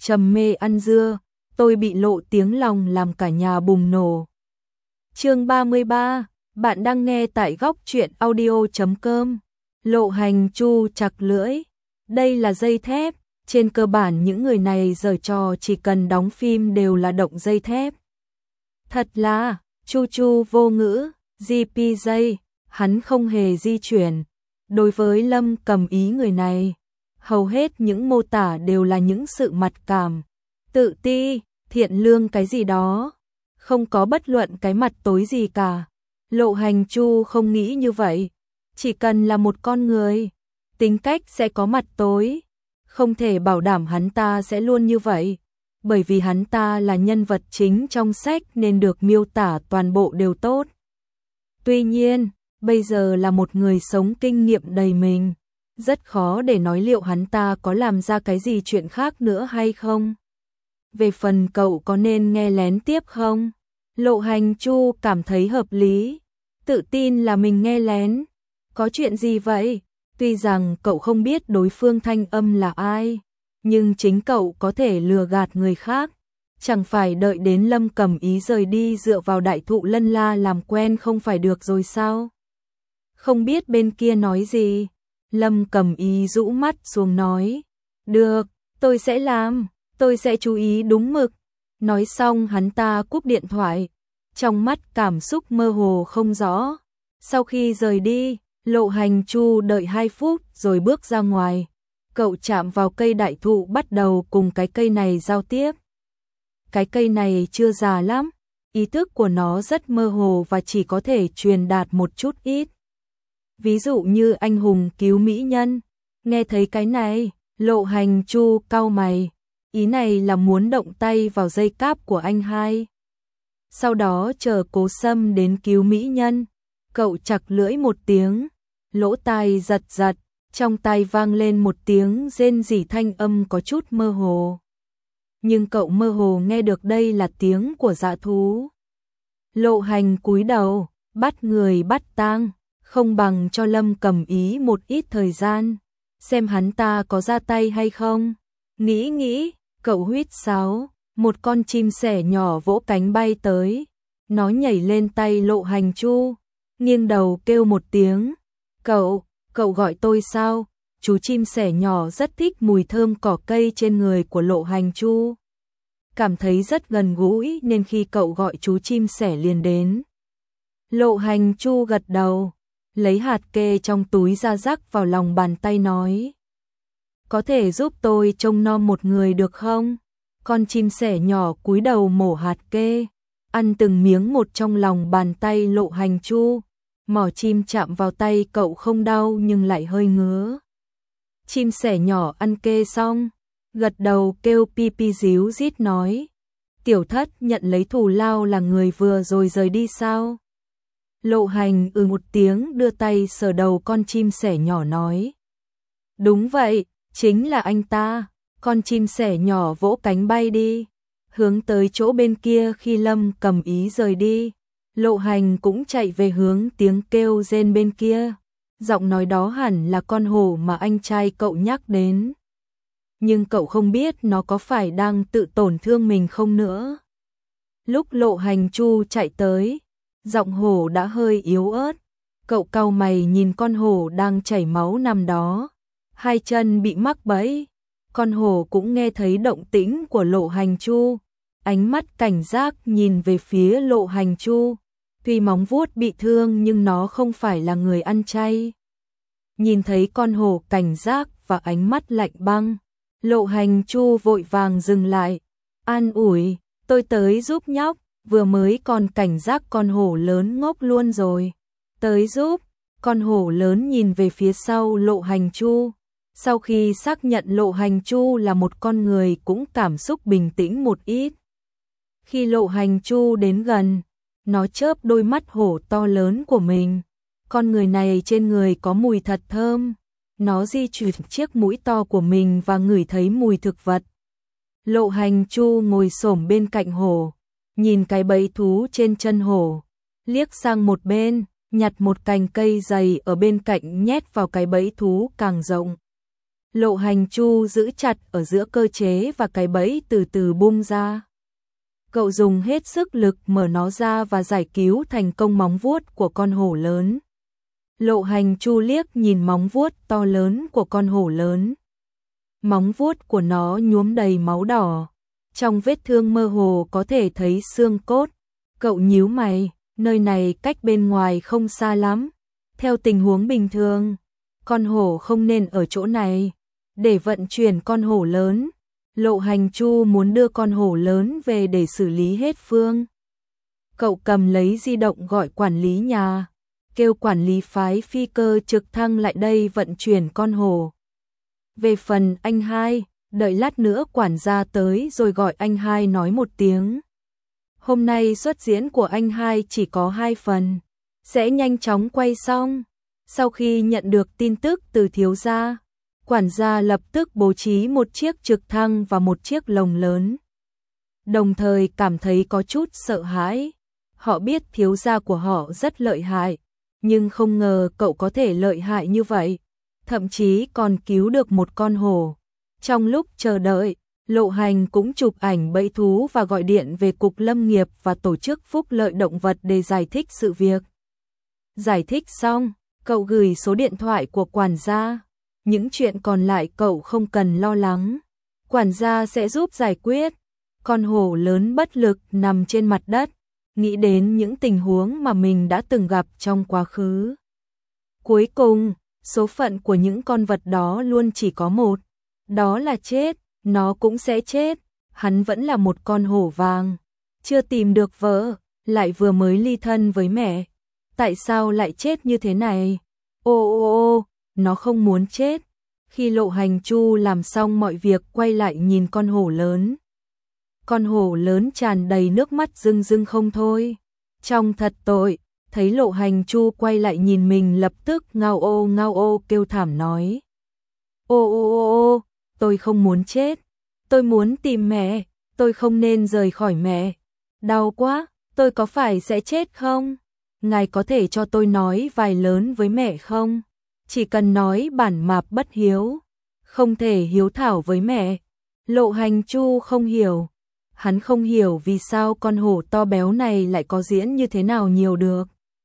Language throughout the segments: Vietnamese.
trầm mê ăn dưa, tôi bị lộ tiếng lòng làm cả nhà bùng nổ. Chương 33, bạn đang nghe tại góc truyện audio.com. Lộ Hành Chu chặt lưỡi. Đây là dây thép, trên cơ bản những người này giở trò chỉ cần đóng phim đều là động dây thép. Thật là, Chu vô ngữ, GPJ, hắn không hề di chuyển. Đối với Lâm Cầm Ý người này, hầu hết những mô tả đều là những sự mặc cảm, tự ti, thiện lương cái gì đó, không có bất luận cái mặt tối gì cả. Lộ Hành Chu không nghĩ như vậy, chỉ cần là một con người, tính cách sẽ có mặt tối, không thể bảo đảm hắn ta sẽ luôn như vậy, bởi vì hắn ta là nhân vật chính trong sách nên được miêu tả toàn bộ đều tốt. Tuy nhiên, bây giờ là một người sống kinh nghiệm đầy mình, rất khó để nói liệu hắn ta có làm ra cái gì chuyện khác nữa hay không. Về phần cậu có nên nghe lén tiếp không? Lộ Hành Chu cảm thấy hợp lý, tự tin là mình nghe lén. Có chuyện gì vậy? Tuy rằng cậu không biết đối phương thanh âm là ai, nhưng chính cậu có thể lừa gạt người khác. Chẳng phải đợi đến Lâm Cầm Ý rời đi dựa vào đại thụ lân la làm quen không phải được rồi sao? Không biết bên kia nói gì? Lâm Cầm Ý rũ mắt xuống nói. Được, tôi sẽ làm, tôi sẽ chú ý đúng mực. Nói xong hắn ta cúp điện thoại, trong mắt cảm xúc mơ hồ không rõ. Sau khi rời đi, Lộ Hành Chu đợi 2 phút rồi bước ra ngoài. Cậu chạm vào cây đại thụ bắt đầu cùng cái cây này giao tiếp. Cái cây này chưa già lắm, ý thức của nó rất mơ hồ và chỉ có thể truyền đạt một chút ít. Ví dụ như anh hùng cứu mỹ nhân, nghe thấy cái này, Lộ Hành Chu cau mày, ý này là muốn động tay vào dây cáp của anh hai. Sau đó chờ Cố Sâm đến cứu mỹ nhân, cậu chặt lưỡi một tiếng, lỗ tai giật giật, trong tai vang lên một tiếng rên rỉ thanh âm có chút mơ hồ. Nhưng cậu mơ hồ nghe được đây là tiếng của dã thú. Lộ Hành cúi đầu, bắt người bắt tang, không bằng cho Lâm Cầm Ý một ít thời gian, xem hắn ta có ra tay hay không. Nghĩ, cậu huýt sáo, một con chim sẻ nhỏ vỗ cánh bay tới, nó nhảy lên tay Lộ Hành Chu, nghiêng đầu kêu một tiếng. Cậu gọi tôi sao? Chú chim sẻ nhỏ rất thích mùi thơm cỏ cây trên người của Lộ Hành Chu. Cảm thấy rất gần gũi nên khi cậu gọi chú chim sẻ liền đến. Lộ Hành Chu gật đầu, lấy hạt kê trong túi ra rắc vào lòng bàn tay nói. Có thể giúp tôi trông nom một người được không? Con chim sẻ nhỏ cúi đầu mổ hạt kê, ăn từng miếng một trong lòng bàn tay Lộ Hành Chu. Mỏ chim chạm vào tay cậu không đau nhưng lại hơi ngứa. Chim sẻ nhỏ ăn kê xong, gật đầu kêu pi pi díu rít nói. Tiểu Thất nhận lấy thù lao là người vừa rồi rời đi sao? Lộ Hành một tiếng đưa tay sờ đầu con chim sẻ nhỏ nói. Đúng vậy, chính là anh ta. Con chim sẻ nhỏ vỗ cánh bay đi, hướng tới chỗ bên kia. Khi Lâm Cầm Ý rời đi, Lộ Hành cũng chạy về hướng tiếng kêu rên bên kia. Giọng nói đó hẳn là con hổ mà anh trai cậu nhắc đến. Nhưng cậu không biết nó có phải đang tự tổn thương mình không nữa. Lúc Lộ Hành Chu chạy tới, giọng hổ đã hơi yếu ớt. Cậu cau mày nhìn con hổ đang chảy máu nằm đó, hai chân bị mắc bẫy. Con hổ cũng nghe thấy động tĩnh của Lộ Hành Chu, ánh mắt cảnh giác nhìn về phía Lộ Hành Chu. Tuy móng vuốt bị thương nhưng nó không phải là người ăn chay. Nhìn thấy con hổ cảnh giác và ánh mắt lạnh băng, Lộ Hành Chu vội vàng dừng lại, an ủi, tôi tới giúp nhóc, vừa mới còn cảnh giác con hổ lớn ngốc luôn rồi. Tới giúp, con hổ lớn nhìn về phía sau Lộ Hành Chu. Sau khi xác nhận Lộ Hành Chu là một con người cũng cảm xúc bình tĩnh một ít. Khi Lộ Hành Chu đến gần, nó chớp đôi mắt hổ to lớn của mình. Con người này trên người có mùi thật thơm. Nó di chuyển chiếc mũi to của mình và ngửi thấy mùi thực vật. Lộ Hành Chu ngồi xổm bên cạnh hổ, nhìn cái bẫy thú trên chân hổ, liếc sang một bên, nhặt một cành cây dày ở bên cạnh nhét vào cái bẫy thú càng rộng. Lộ Hành Chu giữ chặt ở giữa cơ chế và cái bẫy từ từ bung ra. Cậu dùng hết sức lực mở nó ra và giải cứu thành công móng vuốt của con hổ lớn. Lộ Hành Chu liếc nhìn móng vuốt to lớn của con hổ lớn. Móng vuốt của nó nhuốm đầy máu đỏ. Trong vết thương mơ hồ có thể thấy xương cốt. Cậu nhíu mày, nơi này cách bên ngoài không xa lắm. Theo tình huống bình thường, con hổ không nên ở chỗ này. Để vận chuyển con hổ lớn, Lộ Hành Chu muốn đưa con hổ lớn về để xử lý hết phương. Cậu cầm lấy di động gọi quản lý nhà, kêu quản lý phái phi cơ trực thăng lại đây vận chuyển con hổ. Về phần anh hai, đợi lát nữa quản gia tới rồi gọi anh hai nói một tiếng. Hôm nay xuất diễn của anh hai chỉ có 2 phần, sẽ nhanh chóng quay xong. Sau khi nhận được tin tức từ thiếu gia, quản gia lập tức bố trí một chiếc trực thăng và một chiếc lồng lớn. Đồng thời cảm thấy có chút sợ hãi. Họ biết thiếu gia của họ rất lợi hại, nhưng không ngờ cậu có thể lợi hại như vậy. Thậm chí còn cứu được một con hổ. Trong lúc chờ đợi, Lộ Hành cũng chụp ảnh bẫy thú và gọi điện về Cục Lâm nghiệp và Tổ chức Phúc lợi Động vật để giải thích sự việc. Giải thích xong, cậu gửi số điện thoại của quản gia. Những chuyện còn lại cậu không cần lo lắng. Quản gia sẽ giúp giải quyết. Con hổ lớn bất lực nằm trên mặt đất, nghĩ đến những tình huống mà mình đã từng gặp trong quá khứ. Cuối cùng, số phận của những con vật đó luôn chỉ có một, đó là chết, nó cũng sẽ chết. Hắn vẫn là một con hổ vàng, chưa tìm được vợ, lại vừa mới ly thân với mẹ. Tại sao lại chết như thế này? Ô, nó không muốn chết. Khi Lộ Hành Chu làm xong mọi việc quay lại nhìn con hổ lớn. Con hổ lớn tràn đầy nước mắt rưng rưng không thôi. Trông thật tội, thấy Lộ Hành Chu quay lại nhìn mình lập tức ngao ô kêu thảm nói. Ô, tôi không muốn chết. Tôi muốn tìm mẹ, tôi không nên rời khỏi mẹ. Đau quá, tôi có phải sẽ chết không? Ngài có thể cho tôi nói vài lớn với mẹ không? Chỉ cần nói bản mạp bất hiếu, không thể hiếu thảo với mẹ. Lộ Hành Chu không hiểu. Hắn không hiểu vì sao con hổ to béo này lại có diễn như thế nào nhiều được.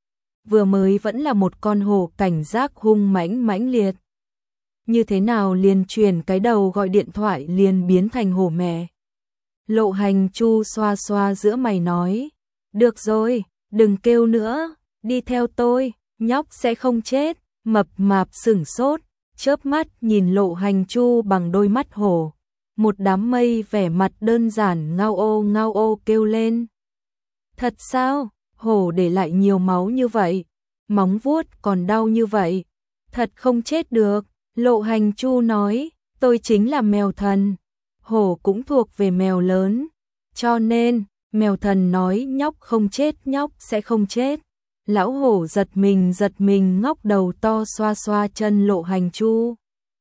Vừa mới vẫn là một con hổ cảnh giác hung mãnh liệt. Như thế nào liền chuyển cái đầu gọi điện thoại liền biến thành hổ mẹ. Lộ Hành Chu xoa xoa giữa mày nói. Được rồi, đừng kêu nữa, đi theo tôi, nhóc sẽ không chết. Mập mạp sửng sốt, chớp mắt nhìn Lộ Hành Chu bằng đôi mắt hổ. Một đám mây vẻ mặt đơn giản ngao ô kêu lên. Thật sao? Hổ để lại nhiều máu như vậy, móng vuốt còn đau như vậy, thật không chết được. Lộ Hành Chu nói, tôi chính là mèo thần. Hổ cũng thuộc về mèo lớn, cho nên mèo thần nói nhóc không chết nhóc sẽ không chết. Lão hổ giật mình ngóc đầu to xoa xoa chân Lộ Hành Chu.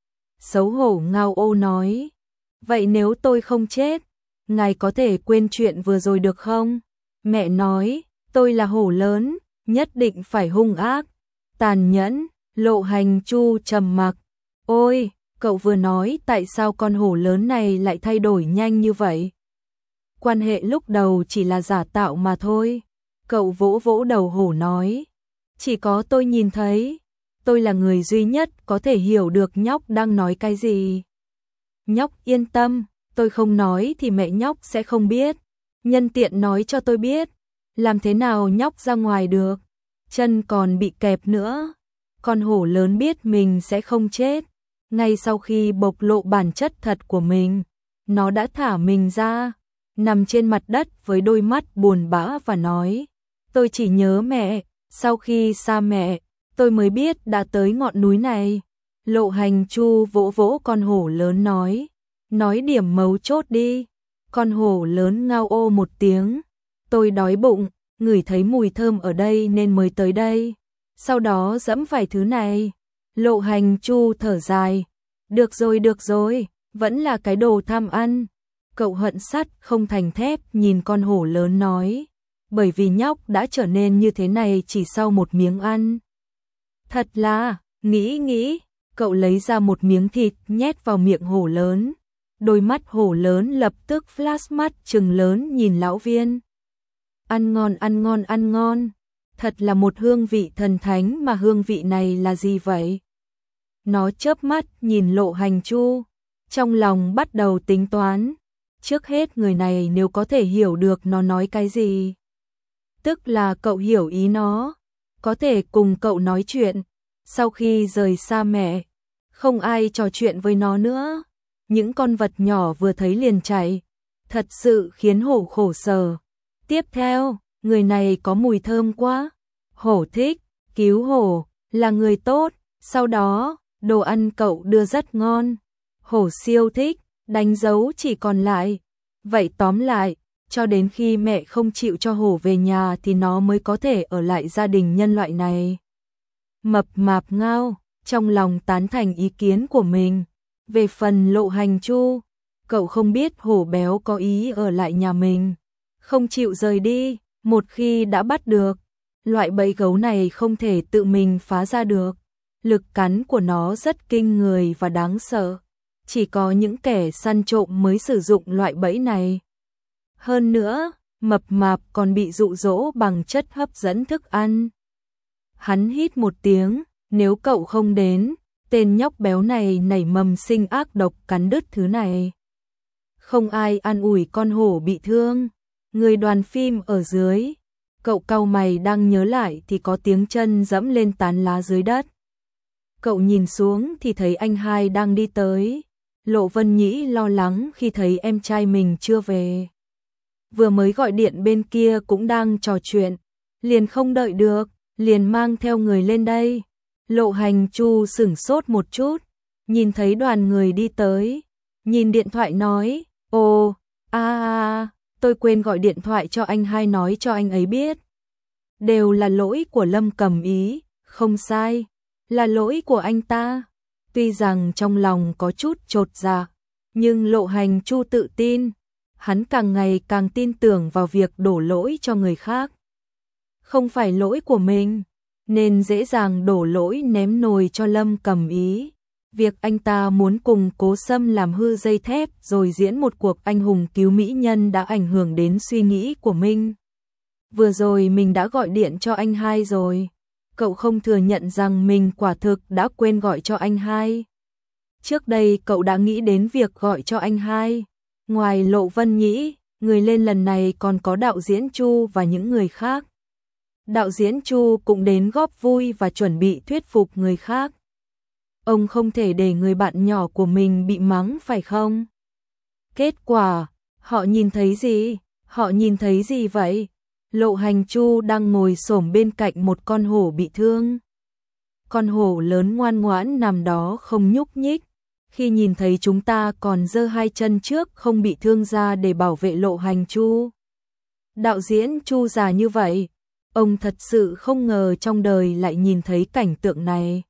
Xấu hổ ngao ô nói, vậy nếu tôi không chết, ngài có thể quên chuyện vừa rồi được không? Mẹ nói, tôi là hổ lớn, nhất định phải hung ác, tàn nhẫn. Lộ Hành Chu trầm mặc. Ôi, cậu vừa nói tại sao con hổ lớn này lại thay đổi nhanh như vậy? Quan hệ lúc đầu chỉ là giả tạo mà thôi. Cậu vỗ vỗ đầu hổ nói, chỉ có tôi nhìn thấy, tôi là người duy nhất có thể hiểu được nhóc đang nói cái gì. Nhóc yên tâm, tôi không nói thì mẹ nhóc sẽ không biết. Nhân tiện nói cho tôi biết, làm thế nào nhóc ra ngoài được, chân còn bị kẹp nữa. Con hổ lớn biết mình sẽ không chết. Ngay sau khi bộc lộ bản chất thật của mình, nó đã thả mình ra, nằm trên mặt đất với đôi mắt buồn bã và nói, tôi chỉ nhớ mẹ, sau khi xa mẹ, tôi mới biết đã tới ngọn núi này. Lộ Hành Chu vỗ vỗ con hổ lớn nói điểm mấu chốt đi. Con hổ lớn ngao ô một tiếng, tôi đói bụng, ngửi thấy mùi thơm ở đây nên mới tới đây, sau đó dẫm phải thứ này. Lộ Hành Chu thở dài, được rồi, vẫn là cái đồ tham ăn. Cậu hận sắt không thành thép nhìn con hổ lớn nói, bởi vì nhóc đã trở nên như thế này chỉ sau một miếng ăn. Thật là, nghĩ, Cậu lấy ra một miếng thịt nhét vào miệng hổ lớn. Đôi mắt hổ lớn lập tức flash mắt trừng lớn nhìn lão viên. Ăn ngon, ăn ngon, ăn ngon. Thật là một hương vị thần thánh, mà hương vị này là gì vậy? Nó chớp mắt nhìn Lộ Hành Chu, trong lòng bắt đầu tính toán. Trước hết người này nếu có thể hiểu được nó nói cái gì, tức là cậu hiểu ý nó, có thể cùng cậu nói chuyện. Sau khi rời xa mẹ, không ai trò chuyện với nó nữa. Những con vật nhỏ vừa thấy liền chạy, thật sự khiến hổ khổ sở. Tiếp theo, người này có mùi thơm quá. Hổ thích, cứu hổ, là người tốt. Sau đó, đồ ăn cậu đưa rất ngon. Hổ siêu thích, đánh dấu chỉ còn lại. Vậy tóm lại, cho đến khi mẹ không chịu cho hổ về nhà thì nó mới có thể ở lại gia đình nhân loại này. Mập mạp ngao, trong lòng tán thành ý kiến của mình. Về phần Lộ Hành Chu, cậu không biết hổ béo có ý ở lại nhà mình, không chịu rời đi. Một khi đã bắt được, loại bẫy gấu này không thể tự mình phá ra được. Lực cắn của nó rất kinh người và đáng sợ. Chỉ có những kẻ săn trộm mới sử dụng loại bẫy này. Hơn nữa, mập mạp còn bị dụ dỗ bằng chất hấp dẫn thức ăn. Hắn hít một tiếng, nếu cậu không đến, tên nhóc béo này nảy mầm sinh ác độc cắn đứt thứ này. Không ai an ủi con hổ bị thương. Người đoàn phim ở dưới, cậu cau mày đang nhớ lại thì có tiếng chân dẫm lên tán lá dưới đất. Cậu nhìn xuống thì thấy anh hai đang đi tới. Lộ Vân Nhĩ lo lắng khi thấy em trai mình chưa về. Vừa mới gọi điện bên kia cũng đang trò chuyện, liền không đợi được, liền mang theo người lên đây. Lộ Hành Chu sửng sốt một chút, nhìn thấy đoàn người đi tới, nhìn điện thoại nói, ồ, tôi quên gọi điện thoại cho anh hai nói cho anh ấy biết. Đều là lỗi của Lâm Cẩm Ý, không sai, là lỗi của anh ta. Tuy rằng trong lòng có chút chột dạ, nhưng Lộ Hành Chu tự tin, hắn càng ngày càng tin tưởng vào việc đổ lỗi cho người khác. Không phải lỗi của mình, nên dễ dàng đổ lỗi ném nồi cho Lâm Cẩm Ý. Việc anh ta muốn cùng Cố Sâm làm hư dây thép rồi diễn một cuộc anh hùng cứu mỹ nhân đã ảnh hưởng đến suy nghĩ của mình. Vừa rồi mình đã gọi điện cho anh hai rồi. Cậu không thừa nhận rằng mình quả thực đã quên gọi cho anh hai. Trước đây cậu đã nghĩ đến việc gọi cho anh hai. Ngoài Lộ Vân Nhĩ, người lên lần này còn có đạo diễn Chu và những người khác. Đạo diễn Chu cũng đến góp vui và chuẩn bị thuyết phục người khác. Ông không thể để người bạn nhỏ của mình bị mắng phải không? Kết quả, họ nhìn thấy gì? Họ nhìn thấy gì vậy? Lộ Hành Chu đang ngồi xổm bên cạnh một con hổ bị thương. Con hổ lớn ngoan ngoãn nằm đó không nhúc nhích. Khi nhìn thấy chúng ta còn giơ hai chân trước không bị thương ra để bảo vệ Lộ Hành Chu. Đạo diễn Chu già như vậy, ông thật sự không ngờ trong đời lại nhìn thấy cảnh tượng này.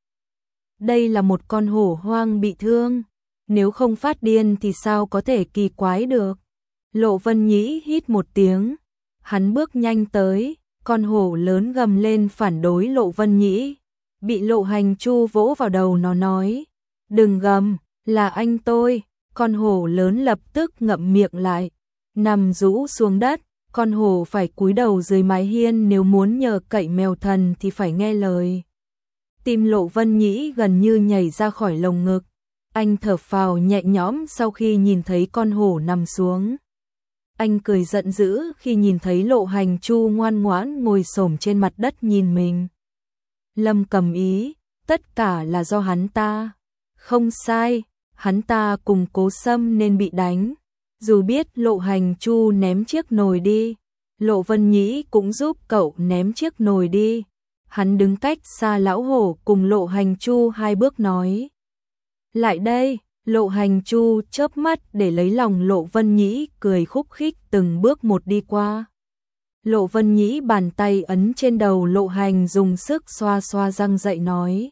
Đây là một con hổ hoang bị thương, nếu không phát điên thì sao có thể kỳ quái được. Lộ Vân Nhĩ hít một tiếng, hắn bước nhanh tới, con hổ lớn gầm lên phản đối Lộ Vân Nhĩ. Bị Lộ Hành Chu vỗ vào đầu, nó nói, đừng gầm, là anh tôi. Con hổ lớn lập tức ngậm miệng lại, nằm rũ xuống đất. Con hổ phải cúi đầu dưới mái hiên, nếu muốn nhờ cậy mèo thần thì phải nghe lời. Tim Lộ Vân Nhĩ gần như nhảy ra khỏi lồng ngực. Anh thở phào nhẹ nhõm sau khi nhìn thấy con hổ nằm xuống. Anh cười giận dữ khi nhìn thấy Lộ Hành Chu ngoan ngoãn ngồi xổm trên mặt đất nhìn mình. Lâm Cẩm Ý, tất cả là do hắn ta. Không sai, hắn ta cùng Cố Sâm nên bị đánh. Dù biết Lộ Hành Chu ném chiếc nồi đi, Lộ Vân Nhĩ cũng giúp cậu ném chiếc nồi đi. Hắn đứng cách xa lão hổ cùng Lộ Hành Chu 2 bước nói, lại đây. Lộ Hành Chu chớp mắt để lấy lòng Lộ Vân Nhĩ, cười khúc khích từng bước một đi qua. Lộ Vân Nhĩ bàn tay ấn trên đầu Lộ Hành, dùng sức xoa xoa răng dậy nói,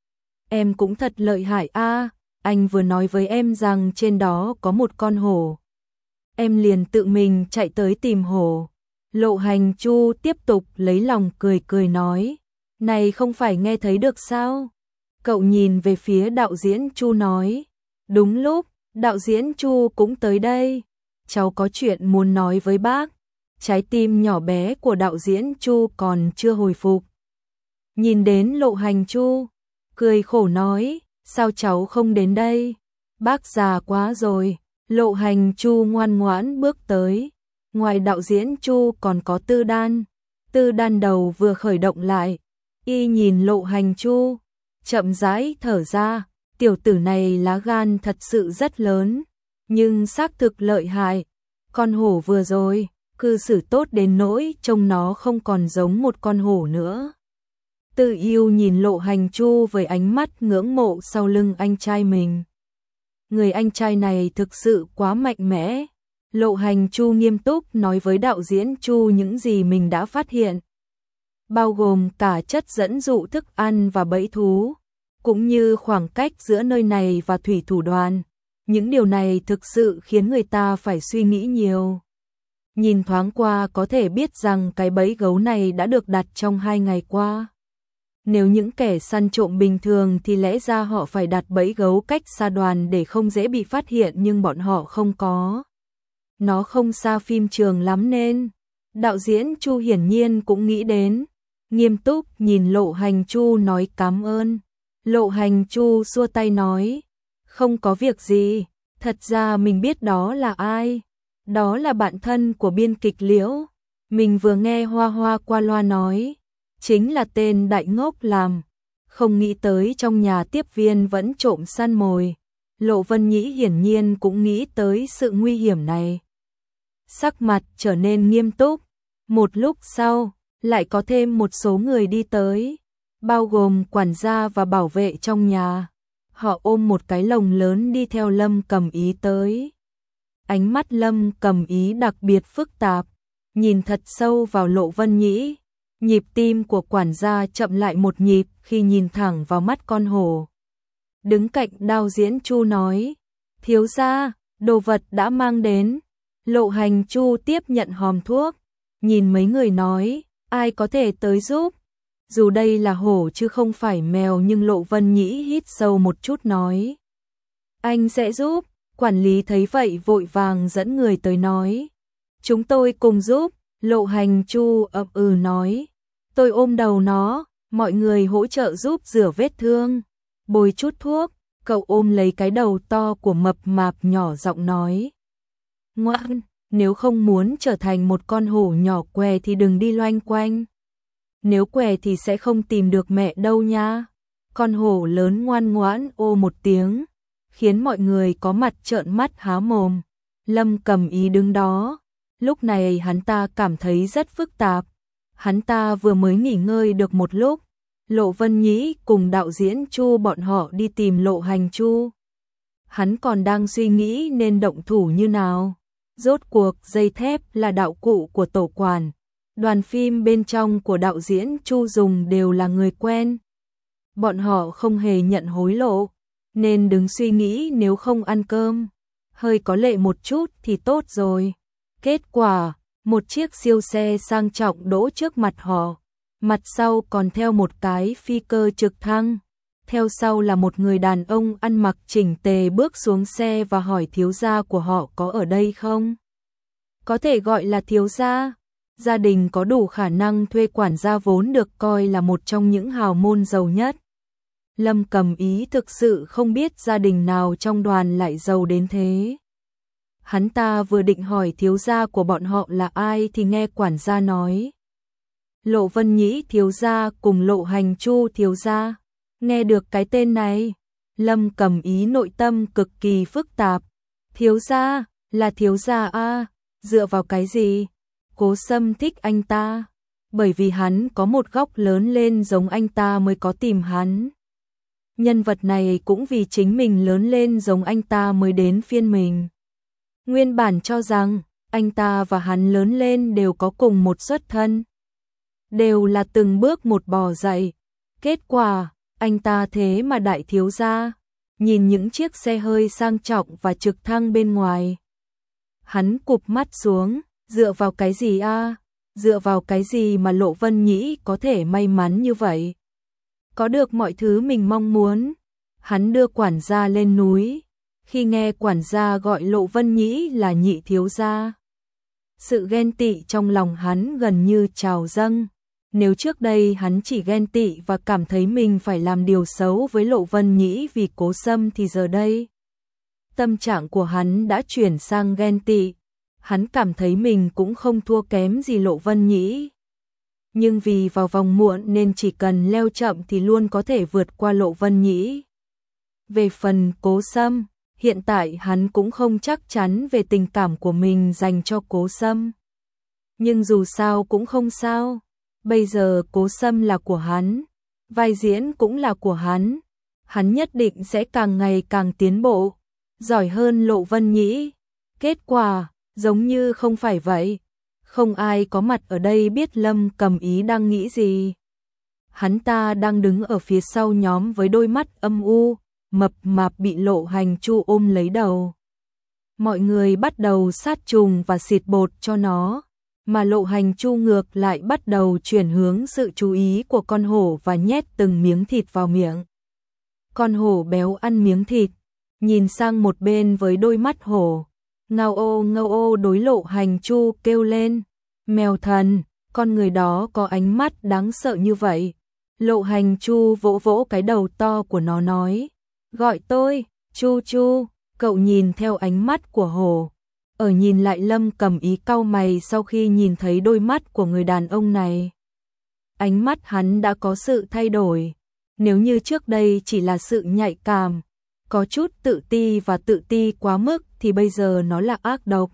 em cũng thật lợi hại a, anh vừa nói với em rằng trên đó có một con hổ, em liền tự mình chạy tới tìm hổ. Lộ Hành Chu tiếp tục lấy lòng cười cười nói, này không phải nghe thấy được sao? Cậu nhìn về phía đạo diễn Chu nói. Đúng lúc, đạo diễn Chu cũng tới đây. Cháu có chuyện muốn nói với bác. Trái tim nhỏ bé của đạo diễn Chu còn chưa hồi phục. Nhìn đến Lộ Hành Chu, cười khổ nói, sao cháu không đến đây? Bác già quá rồi. Lộ Hành Chu ngoan ngoãn bước tới. Ngoài đạo diễn Chu còn có Tư Đan. Tư Đan đầu vừa khởi động lại. Y nhìn Lộ Hành Chu, chậm rãi thở ra. Tiểu tử này lá gan thật sự rất lớn, nhưng xác thực lợi hại. Con hổ vừa rồi, cư xử tốt đến nỗi trông nó không còn giống một con hổ nữa. Tư Yêu nhìn Lộ Hành Chu với ánh mắt ngưỡng mộ sau lưng anh trai mình. Người anh trai này thực sự quá mạnh mẽ. Lộ Hành Chu nghiêm túc nói với đạo diễn Chu những gì mình đã phát hiện, bao gồm cả chất dẫn dụ thức ăn và bẫy thú, cũng như khoảng cách giữa nơi này và thủy thủ đoàn. Những điều này thực sự khiến người ta phải suy nghĩ nhiều. Nhìn thoáng qua có thể biết rằng cái bẫy gấu này đã được đặt trong 2 ngày qua. Nếu những kẻ săn trộm bình thường thì lẽ ra họ phải đặt bẫy gấu cách xa đoàn để không dễ bị phát hiện, nhưng bọn họ không có. Nó không xa phim trường lắm nên đạo diễn Chu hiển nhiên cũng nghĩ đến. Nghiêm túc nhìn Lộ Hành Chu nói cảm ơn. Lộ Hành Chu xua tay nói, không có việc gì, thật ra mình biết đó là ai. Đó là bạn thân của biên kịch Liễu. Mình vừa nghe Hoa Hoa qua loa nói, chính là tên đại ngốc làm. Không nghĩ tới trong nhà tiếp viên vẫn trộm săn mồi. Lộ Vân Nhĩ hiển nhiên cũng nghĩ tới sự nguy hiểm này. Sắc mặt trở nên nghiêm túc. Một lúc sau, lại có thêm một số người đi tới, bao gồm quản gia và bảo vệ trong nhà. Họ ôm một cái lồng lớn đi theo Lâm Cầm Ý tới. Ánh mắt Lâm Cầm Ý đặc biệt phức tạp, nhìn thật sâu vào Lộ Vân Nhĩ. Nhịp tim của quản gia chậm lại một nhịp khi nhìn thẳng vào mắt con hổ. Đứng cạnh đạo diễn Chu nói, thiếu gia, đồ vật đã mang đến. Lộ Hành Chu tiếp nhận hòm thuốc, nhìn mấy người nói, ai có thể tới giúp. Dù đây là hổ chứ không phải mèo, nhưng Lộ Vân Nhĩ hít sâu một chút nói, anh sẽ giúp. Quản lý thấy vậy vội vàng dẫn người tới nói, chúng tôi cùng giúp. Lộ Hành Chu ậm ừ nói, tôi ôm đầu nó, mọi người hỗ trợ giúp rửa vết thương, bôi chút thuốc. Cậu ôm lấy cái đầu to của mập mạp nhỏ giọng nói, ngoan, nếu không muốn trở thành một con hổ nhỏ què thì đừng đi loanh quanh. Nếu què thì sẽ không tìm được mẹ đâu nha. Con hổ lớn ngoan ngoãn ô một tiếng, khiến mọi người có mặt trợn mắt há mồm. Lâm Cầm Ý đứng đó, lúc này hắn ta cảm thấy rất phức tạp. Hắn ta vừa mới nghỉ ngơi được một lúc, Lộ Vân Nhĩ cùng đạo diễn Chu bọn họ đi tìm Lộ Hành Chu. Hắn còn đang suy nghĩ nên động thủ như nào. Rốt cuộc dây thép là đạo cụ của tổ quản. Đoàn phim bên trong của đạo diễn Chu dùng đều là người quen. Bọn họ không hề nhận hối lộ, nên đừng suy nghĩ nếu không ăn cơm. Hơi có lệ một chút thì tốt rồi. Kết quả, một chiếc siêu xe sang trọng đỗ trước mặt họ. Mặt sau còn theo một cái phi cơ trực thăng. Theo sau là một người đàn ông ăn mặc chỉnh tề bước xuống xe và hỏi thiếu gia của họ có ở đây không? Có thể gọi là thiếu gia. Gia đình có đủ khả năng thuê quản gia vốn được coi là một trong những hào môn giàu nhất. Lâm Cầm Ý thực sự không biết gia đình nào trong đoàn lại giàu đến thế. Hắn ta vừa định hỏi thiếu gia của bọn họ là ai thì nghe quản gia nói, Lộ Vân Nhĩ thiếu gia cùng Lộ Hành Chu thiếu gia. Nghe được cái tên này, Lâm Cầm Ý nội tâm cực kỳ phức tạp. Thiếu gia, là thiếu gia a, dựa vào cái gì? Cố Sâm thích anh ta, bởi vì hắn có một góc lớn lên giống anh ta mới có tìm hắn. Nhân vật này cũng vì chính mình lớn lên giống anh ta mới đến phiên mình. Nguyên bản cho rằng anh ta và hắn lớn lên đều có cùng một xuất thân, đều là từng bước một bò dậy. Kết quả, anh ta thế mà đại thiếu gia. Nhìn những chiếc xe hơi sang trọng và trực thăng bên ngoài, hắn cụp mắt xuống. Dựa vào cái gì a? Dựa vào cái gì mà Lộ Vân Nhĩ có thể may mắn như vậy? có được mọi thứ mình mong muốn. Hắn đưa quản gia lên núi, khi nghe quản gia gọi Lộ Vân Nhĩ là nhị thiếu gia, sự ghen tị trong lòng hắn gần như trào dâng. Nếu trước đây hắn chỉ ghen tị và cảm thấy mình phải làm điều xấu với Lộ Vân Nhĩ vì Cố Sâm thì giờ đây, tâm trạng của hắn đã chuyển sang ghen tị. Hắn cảm thấy mình cũng không thua kém gì Lộ Vân Nhĩ. Nhưng vì vào vòng muộn nên chỉ cần leo chậm thì luôn có thể vượt qua Lộ Vân Nhĩ. Về phần Cố Sâm, hiện tại hắn cũng không chắc chắn về tình cảm của mình dành cho Cố Sâm. Nhưng dù sao cũng không sao. Bây giờ Cố Sâm là của hắn, vai diễn cũng là của hắn. Hắn nhất định sẽ càng ngày càng tiến bộ, giỏi hơn Lộ Vân Nhĩ. Kết quả, giống như không phải vậy. Không ai có mặt ở đây biết Lâm Cầm Ý đang nghĩ gì. Hắn ta đang đứng ở phía sau nhóm với đôi mắt âm u, mập mạp bị Lộ Hành Chu ôm lấy đầu. Mọi người bắt đầu sát trùng và xịt bột cho nó, mà Lộ Hành Chu ngược lại bắt đầu chuyển hướng sự chú ý của con hổ và nhét từng miếng thịt vào miệng. Con hổ béo ăn miếng thịt, nhìn sang một bên với đôi mắt hổ. Ngao ô đối Lộ Hành Chu kêu lên. Mèo thần, con người đó có ánh mắt đáng sợ như vậy. Lộ Hành Chu vỗ vỗ cái đầu to của nó nói. Gọi tôi, Chu Chu. Cậu nhìn theo ánh mắt của hổ. Ở nhìn lại Lâm Cầm Ý cau mày sau khi nhìn thấy đôi mắt của người đàn ông này. Ánh mắt hắn đã có sự thay đổi. Nếu như trước đây chỉ là sự nhạy cảm, có chút tự ti và tự ti quá mức thì bây giờ nó là ác độc,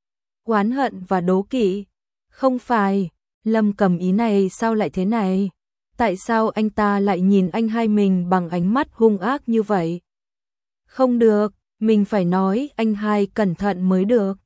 oán hận và đố kỵ. Không phải, Lâm Cầm Ý này sao lại thế này? Tại sao anh ta lại nhìn anh hai mình bằng ánh mắt hung ác như vậy? Không được, mình phải nói anh hai cẩn thận mới được.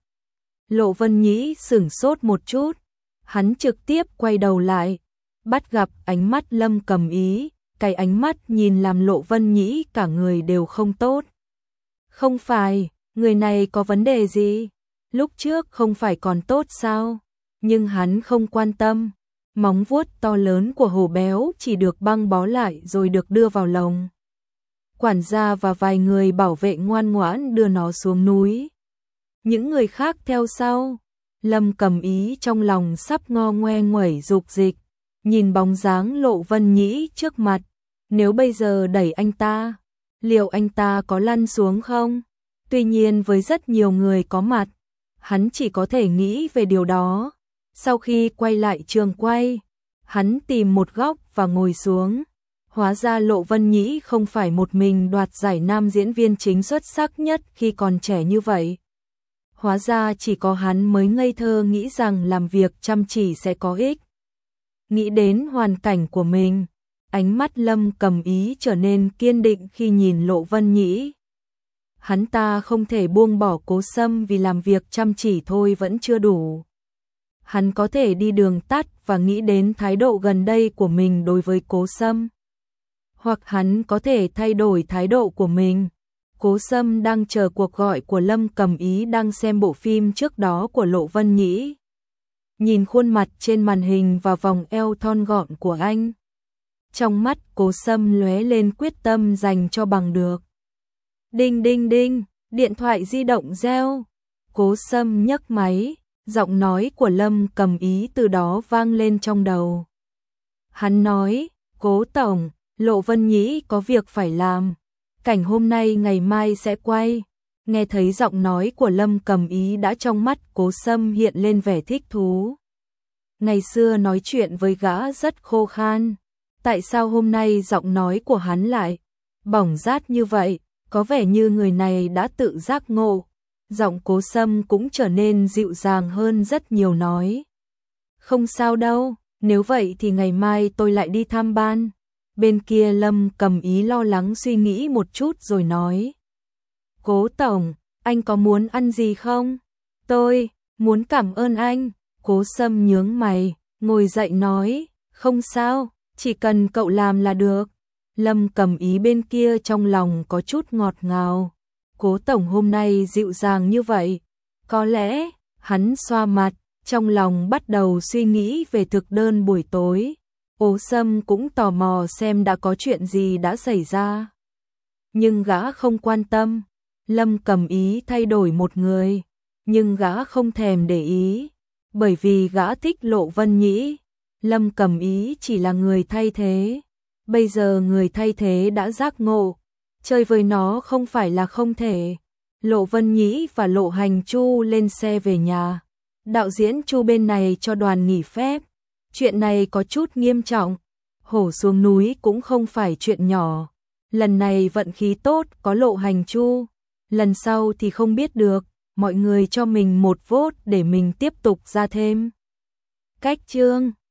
Lộ Vân Nhĩ sửng sốt một chút, hắn trực tiếp quay đầu lại, bắt gặp ánh mắt Lâm Cầm Ý, cái ánh mắt nhìn làm Lộ Vân Nhĩ cả người đều không tốt. Không phải, người này có vấn đề gì? Lúc trước không phải còn tốt sao? Nhưng hắn không quan tâm. Móng vuốt to lớn của hổ béo chỉ được băng bó lại rồi được đưa vào lồng. Quản gia và vài người bảo vệ ngoan ngoãn đưa nó xuống núi. Những người khác theo sau. Lâm Cầm Ý trong lòng sắp ngo ngoe nguẩy dục dịch, nhìn bóng dáng Lộ Vân Nhĩ trước mặt. Nếu bây giờ đẩy anh ta, liệu anh ta có lăn xuống không? Tuy nhiên với rất nhiều người có mặt, hắn chỉ có thể nghĩ về điều đó. Sau khi quay lại trường quay, hắn tìm một góc và ngồi xuống. Hóa ra Lộ Vân Nhĩ không phải một mình đoạt giải nam diễn viên chính xuất sắc nhất khi còn trẻ như vậy. Hóa ra chỉ có hắn mới ngây thơ nghĩ rằng làm việc chăm chỉ sẽ có ích. Nghĩ đến hoàn cảnh của mình, ánh mắt Lâm Cầm Ý trở nên kiên định khi nhìn Lộ Vân Nhĩ. Hắn ta không thể buông bỏ Cố Sâm vì làm việc chăm chỉ thôi vẫn chưa đủ. Hắn có thể đi đường tắt và nghĩ đến thái độ gần đây của mình đối với Cố Sâm. Hoặc hắn có thể thay đổi thái độ của mình. Cố Sâm đang chờ cuộc gọi của Lâm Cầm Ý đang xem bộ phim trước đó của Lộ Vân Nhĩ. Nhìn khuôn mặt trên màn hình và vòng eo thon gọn của anh. Trong mắt Cố Sâm lóe lên quyết tâm dành cho bằng được. Đinh đinh đinh, điện thoại di động reo. Cố Sâm nhấc máy, giọng nói của Lâm Cầm Ý từ đó vang lên trong đầu. Hắn nói, Cố Tổng, Lộ Vân Nhĩ có việc phải làm. Cảnh hôm nay ngày mai sẽ quay. Nghe thấy giọng nói của Lâm Cầm Ý đã trong mắt Cố Sâm hiện lên vẻ thích thú. Ngày xưa nói chuyện với gã rất khô khan. Tại sao hôm nay giọng nói của hắn lại bỏng rát như vậy? Có vẻ như người này đã tự giác ngộ. Giọng Cố Sâm cũng trở nên dịu dàng hơn rất nhiều nói. Không sao đâu, nếu vậy thì ngày mai tôi lại đi thăm ban. Bên kia Lâm Cầm Ý lo lắng suy nghĩ một chút rồi nói. Cố Tổng, anh có muốn ăn gì không? Tôi muốn cảm ơn anh. Cố Sâm nhướng mày, ngồi dậy nói. Không sao, chỉ cần cậu làm là được. Lâm Cầm Ý bên kia trong lòng có chút ngọt ngào. Cố Tổng hôm nay dịu dàng như vậy. Có lẽ, hắn xoa mặt, trong lòng bắt đầu suy nghĩ về thực đơn buổi tối. Ố Sâm cũng tò mò xem đã có chuyện gì đã xảy ra. Nhưng gã không quan tâm. Lâm Cầm Ý thay đổi một người, nhưng gã không thèm để ý, bởi vì gã thích Lộ Vân Nhĩ. Lâm Cầm Ý chỉ là người thay thế. Bây giờ người thay thế đã giác ngộ, chơi với nó không phải là không thể. Lộ Vân Nhĩ và Lộ Hành Chu lên xe về nhà. Đạo diễn Chu bên này cho đoàn nghỉ phép. Chuyện này có chút nghiêm trọng. Hổ xuống núi cũng không phải chuyện nhỏ. Lần này vận khí tốt có Lộ Hành Chu. Lần sau thì không biết được. Mọi người cho mình một vote để mình tiếp tục ra thêm cách chương.